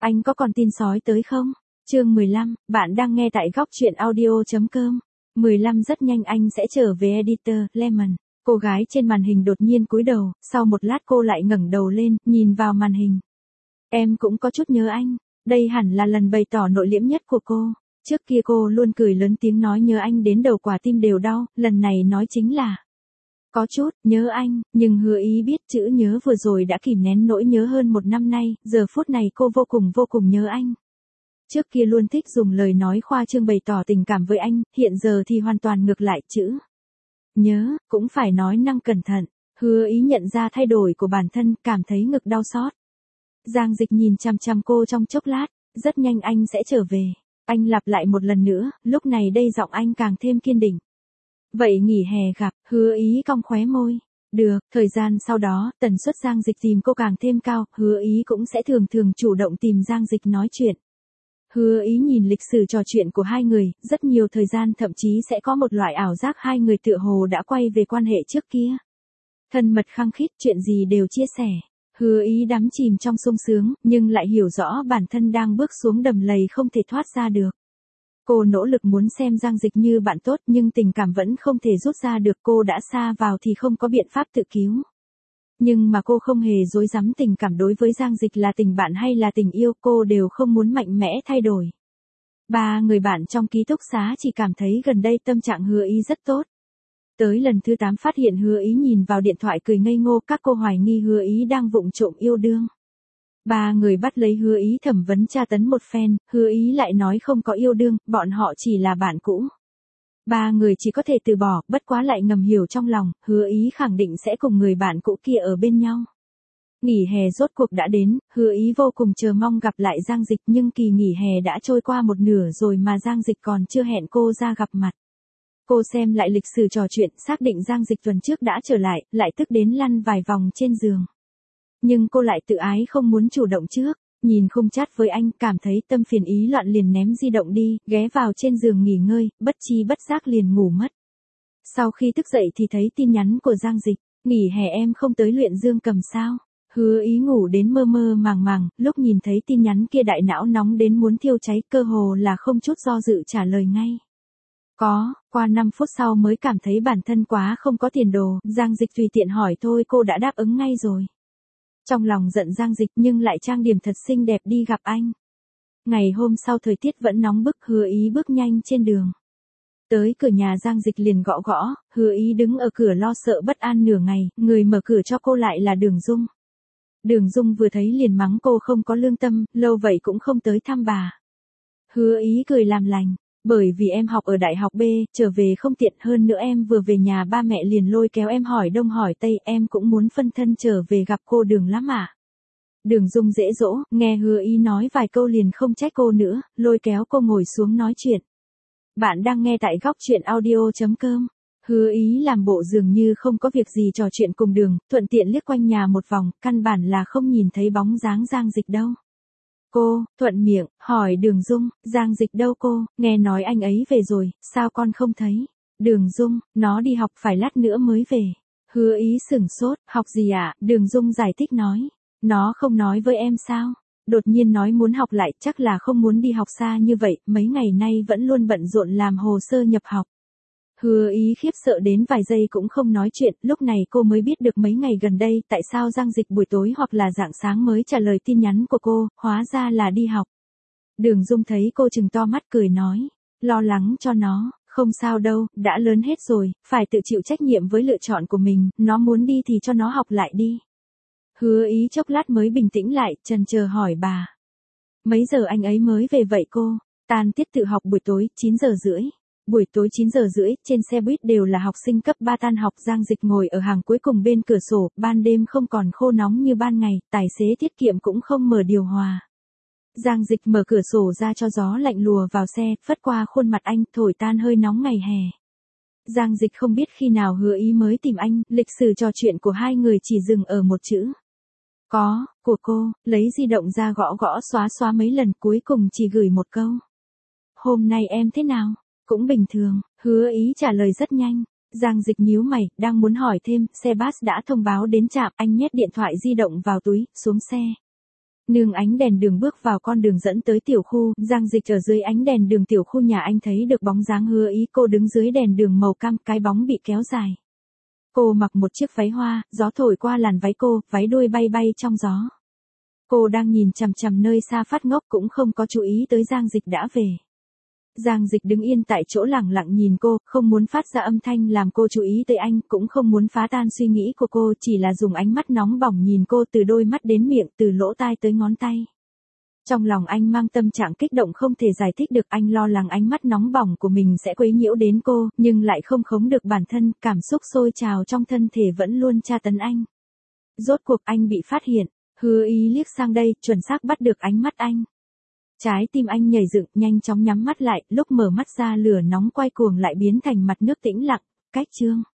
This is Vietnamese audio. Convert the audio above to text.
Anh có còn tin sói tới không? Chương 15, bạn đang nghe tại góc truyện audio.com. 15 rất nhanh anh sẽ trở về editor, Lemon. Cô gái trên màn hình đột nhiên cúi đầu, sau một lát cô lại ngẩng đầu lên, nhìn vào màn hình. Em cũng có chút nhớ anh. Đây hẳn là lần bày tỏ nội liễm nhất của cô. Trước kia cô luôn cười lớn tiếng nói nhớ anh đến đầu quả tim đều đau, lần này nói chính là có chút, nhớ anh, nhưng Hứa Ý biết chữ nhớ vừa rồi đã kìm nén nỗi nhớ hơn một năm nay, giờ phút này cô vô cùng nhớ anh. Trước kia luôn thích dùng lời nói khoa trương bày tỏ tình cảm với anh, hiện giờ thì hoàn toàn ngược lại chữ nhớ, cũng phải nói năng cẩn thận. Hứa Ý nhận ra thay đổi của bản thân, cảm thấy ngực đau xót. Giang Dịch nhìn chằm chằm cô trong chốc lát, rất nhanh anh sẽ trở về. Anh lặp lại một lần nữa, lúc này đây giọng anh càng thêm kiên định. Vậy nghỉ hè gặp, Hứa Ý cong khóe môi. Được, thời gian sau đó, tần suất Giang Dịch tìm cô càng thêm cao, Hứa Ý cũng sẽ thường chủ động tìm Giang Dịch nói chuyện. Hứa Ý nhìn lịch sử trò chuyện của hai người, rất nhiều thời gian thậm chí sẽ có một loại ảo giác hai người tựa hồ đã quay về quan hệ trước kia. Thân mật khăng khít, chuyện gì đều chia sẻ. Hứa Ý đắm chìm trong sung sướng, nhưng lại hiểu rõ bản thân đang bước xuống đầm lầy không thể thoát ra được. Cô nỗ lực muốn xem Giang Dịch như bạn tốt nhưng tình cảm vẫn không thể rút ra được, cô đã sa vào thì không có biện pháp tự cứu. Nhưng mà cô không hề dối dám tình cảm đối với Giang Dịch là tình bạn hay là tình yêu, cô đều không muốn mạnh mẽ thay đổi. Ba người bạn trong ký túc xá chỉ cảm thấy gần đây tâm trạng Hứa Ý rất tốt. Tới lần thứ 8 phát hiện Hứa Ý nhìn vào điện thoại cười ngây ngô, các cô hoài nghi Hứa Ý đang vụng trộm yêu đương. Ba người bắt lấy Hứa Ý thẩm vấn tra tấn một phen, Hứa Ý lại nói không có yêu đương, bọn họ chỉ là bạn cũ. Ba người chỉ có thể từ bỏ, bất quá lại ngầm hiểu trong lòng, Hứa Ý khẳng định sẽ cùng người bạn cũ kia ở bên nhau. Nghỉ hè rốt cuộc đã đến, Hứa Ý vô cùng chờ mong gặp lại Giang Dịch, nhưng kỳ nghỉ hè đã trôi qua một nửa rồi mà Giang Dịch còn chưa hẹn cô ra gặp mặt. Cô xem lại lịch sử trò chuyện, xác định Giang Dịch tuần trước đã trở lại tức đến lăn vài vòng trên giường. Nhưng cô lại tự ái không muốn chủ động trước, nhìn khung chat với anh, cảm thấy tâm phiền ý loạn liền ném di động đi, ghé vào trên giường nghỉ ngơi, bất chi bất giác liền ngủ mất. Sau khi thức dậy thì thấy tin nhắn của Giang Dịch, nghỉ hè em không tới luyện dương cầm sao? Hứa Ý ngủ đến mơ màng, lúc nhìn thấy tin nhắn kia đại não nóng đến muốn thiêu cháy, cơ hồ là không chút do dự trả lời ngay. Có, qua 5 phút sau mới cảm thấy bản thân quá không có tiền đồ, Giang Dịch tùy tiện hỏi thôi cô đã đáp ứng ngay rồi. Trong lòng giận Giang Dịch nhưng lại trang điểm thật xinh đẹp đi gặp anh. Ngày hôm sau thời tiết vẫn nóng bức, Hứa Ý bước nhanh trên đường. Tới cửa nhà Giang Dịch liền gõ gõ, Hứa Ý đứng ở cửa lo sợ bất an nửa ngày, người mở cửa cho cô lại là Đường Dung. Đường Dung vừa thấy liền mắng cô không có lương tâm, lâu vậy cũng không tới thăm bà. Hứa Ý cười làm lành, bởi vì em học ở đại học B, trở về không tiện, hơn nữa em vừa về nhà ba mẹ liền lôi kéo em hỏi đông hỏi tây, em cũng muốn phân thân trở về gặp cô Đường lắm ạ. Đường Dung dễ dỗ, nghe Hứa Ý nói vài câu liền không trách cô nữa, lôi kéo cô ngồi xuống nói chuyện. Bạn đang nghe tại góc truyện audio.com. Hứa Ý làm bộ dường như không có việc gì trò chuyện cùng Đường, thuận tiện liếc quanh nhà một vòng, căn bản là không nhìn thấy bóng dáng Giang Dịch đâu. Cô, thuận miệng, hỏi Đường Dung, Giang Dịch đâu cô, nghe nói anh ấy về rồi, sao con không thấy? Đường Dung, nó đi học phải lát nữa mới về. Hứa Ý sửng sốt, học gì ạ? Đường Dung giải thích nói, nó không nói với em sao? Đột nhiên nói muốn học lại, chắc là không muốn đi học xa như vậy, mấy ngày nay vẫn luôn bận rộn làm hồ sơ nhập học. Hứa Ý khiếp sợ đến vài giây cũng không nói chuyện, lúc này cô mới biết được mấy ngày gần đây tại sao Giang Dịch buổi tối hoặc là rạng sáng mới trả lời tin nhắn của cô, hóa ra là đi học. Đường Dung thấy cô trừng to mắt cười nói, lo lắng cho nó, không sao đâu, đã lớn hết rồi, phải tự chịu trách nhiệm với lựa chọn của mình, nó muốn đi thì cho nó học lại đi. Hứa Ý chốc lát mới bình tĩnh lại, chần chờ hỏi bà. Mấy giờ anh ấy mới về vậy cô? Tan tiết tự học buổi tối, 9 giờ rưỡi. Buổi tối 9 giờ rưỡi, trên xe buýt đều là học sinh cấp 3 tan học, Giang Dịch ngồi ở hàng cuối cùng bên cửa sổ, ban đêm không còn khô nóng như ban ngày, tài xế tiết kiệm cũng không mở điều hòa. Giang Dịch mở cửa sổ ra cho gió lạnh lùa vào xe, phất qua khuôn mặt anh, thổi tan hơi nóng ngày hè. Giang Dịch không biết khi nào Hứa Ý mới tìm anh, lịch sử trò chuyện của hai người chỉ dừng ở một chữ. Có, của cô, lấy di động ra gõ gõ xóa mấy lần, cuối cùng chỉ gửi một câu. Hôm nay em thế nào? Cũng bình thường, Hứa Ý trả lời rất nhanh. Giang Dịch nhíu mày, đang muốn hỏi thêm, xe bus đã thông báo đến trạm, anh nhét điện thoại di động vào túi, xuống xe. Nương ánh đèn đường bước vào con đường dẫn tới tiểu khu, Giang Dịch ở dưới ánh đèn đường tiểu khu nhà anh thấy được bóng dáng Hứa Ý, cô đứng dưới đèn đường màu cam, cái bóng bị kéo dài. Cô mặc một chiếc váy hoa, gió thổi qua làn váy cô, váy đuôi bay bay trong gió. Cô đang nhìn chằm chằm nơi xa phát ngốc cũng không có chú ý tới Giang Dịch đã về. Giang Dịch đứng yên tại chỗ lẳng lặng nhìn cô, không muốn phát ra âm thanh làm cô chú ý tới anh, cũng không muốn phá tan suy nghĩ của cô, chỉ là dùng ánh mắt nóng bỏng nhìn cô từ đôi mắt đến miệng, từ lỗ tai tới ngón tay. Trong lòng anh mang tâm trạng kích động không thể giải thích được, anh lo lắng ánh mắt nóng bỏng của mình sẽ quấy nhiễu đến cô, nhưng lại không khống được bản thân, cảm xúc sôi trào trong thân thể vẫn luôn tra tấn anh. Rốt cuộc anh bị phát hiện, Hứa Ý liếc sang đây, chuẩn xác bắt được ánh mắt anh. Trái tim anh nhảy dựng, nhanh chóng nhắm mắt lại, lúc mở mắt ra lửa nóng quay cuồng lại biến thành mặt nước tĩnh lặng, cách chương.